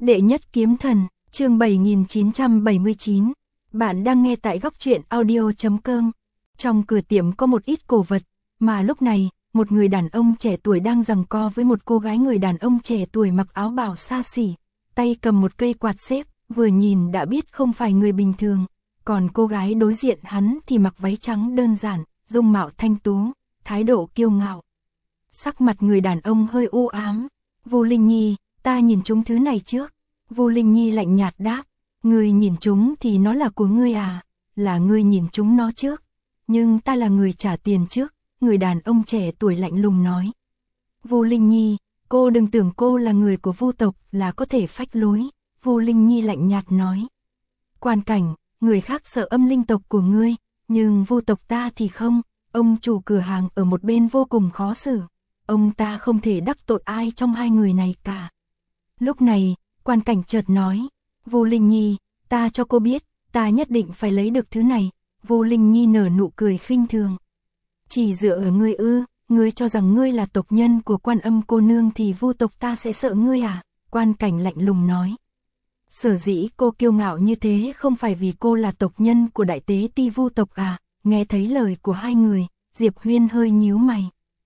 Đệ nhất kiếm thần, chương 7979. Bạn đang nghe tại góc truyện audio.com. Trong cửa tiệm có một ít cổ vật, mà lúc này, một người đàn ông trẻ tuổi đang giằng co với một cô gái. Người đàn ông trẻ tuổi mặc áo bào xa xỉ, tay cầm một cây quạt xếp, vừa nhìn đã biết không phải người bình thường. Còn cô gái đối diện hắn thì mặc váy trắng đơn giản, dung mạo thanh tú, thái độ kiêu ngạo. Sắc mặt người đàn ông hơi u ám. Vô Linh Nhi, ta nhìn chúng thứ này trước. Vô Linh Nhi lạnh nhạt đáp, ngươi nhìn chúng thì nó là của ngươi à, là ngươi nhìn chúng nó trước. Nhưng ta là người trả tiền trước, người đàn ông trẻ tuổi lạnh lùng nói. Vô Linh Nhi, cô đừng tưởng cô là người của Vu tộc là có thể phách lối. Vô Linh Nhi lạnh nhạt nói. Quan Cảnh, người khác sợ âm linh tộc của ngươi, nhưng Vu tộc ta thì không. Ông chủ cửa hàng ở một bên vô cùng khó xử. Ông ta không thể đắc tội ai trong hai người này cả. Lúc này, Quan Cảnh chợt nói, Vô Linh Nhi, ta cho cô biết, ta nhất định phải lấy được thứ này. Vô Linh Nhi nở nụ cười khinh thường. Chỉ dựa ở ngươi ư, ngươi cho rằng ngươi là tộc nhân của Quan Âm cô nương thì Vu tộc ta sẽ sợ ngươi à? Quan Cảnh lạnh lùng nói. Sở dĩ cô kiêu ngạo như thế không phải vì cô là tộc nhân của đại tế ti Vu tộc à? Nghe thấy lời của hai người, Diệp Huyên hơi nhíu mày.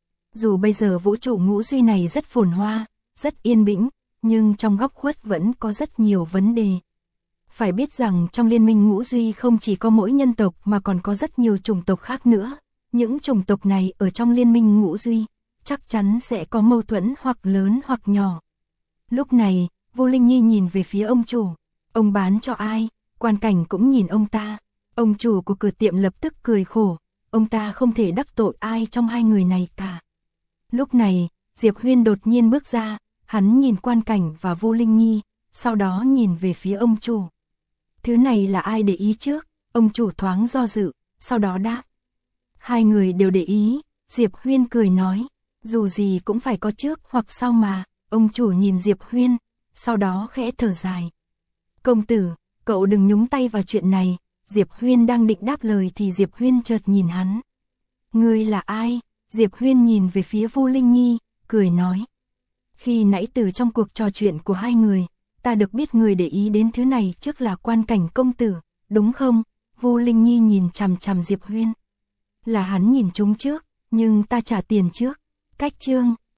Dù bây giờ vũ trụ ngũ duy này rất phồn hoa, rất yên bĩnh, nhưng trong góc khuất vẫn có rất nhiều vấn đề. Phải biết rằng trong liên minh ngũ duy không chỉ có mỗi nhân tộc mà còn có rất nhiều chủng tộc khác nữa. Những chủng tộc này ở trong liên minh ngũ duy, chắc chắn sẽ có mâu thuẫn hoặc lớn hoặc nhỏ. Lúc này, Vô Linh Nhi nhìn về phía ông chủ. Ông bán cho ai? Quan Cảnh cũng nhìn ông ta. Ông chủ của cửa tiệm lập tức cười khổ. Ông ta không thể đắc tội ai trong hai người này cả. Lúc này, Diệp Huyên đột nhiên bước ra, hắn nhìn Quan Cảnh và Vô Linh Nhi, sau đó nhìn về phía ông chủ. Thứ này là ai để ý trước? Ông chủ thoáng do dự, sau đó đáp. Hai người đều để ý, Diệp Huyên cười nói, dù gì cũng phải có trước hoặc sau mà. Ông chủ nhìn Diệp Huyên, sau đó khẽ thở dài. Công tử, cậu đừng nhúng tay vào chuyện này. Diệp Huyên đang định đáp lời thì Diệp Huyên chợt nhìn hắn. Ngươi là ai? Diệp Huyên nhìn về phía Vô Linh Nhi, cười nói. Khi nãy từ trong cuộc trò chuyện của hai người, ta được biết người để ý đến thứ này trước là Quan Cảnh công tử, đúng không? Vô Linh Nhi nhìn chằm chằm Diệp Huyên. Là hắn nhìn chúng trước, nhưng ta trả tiền trước. Cách chương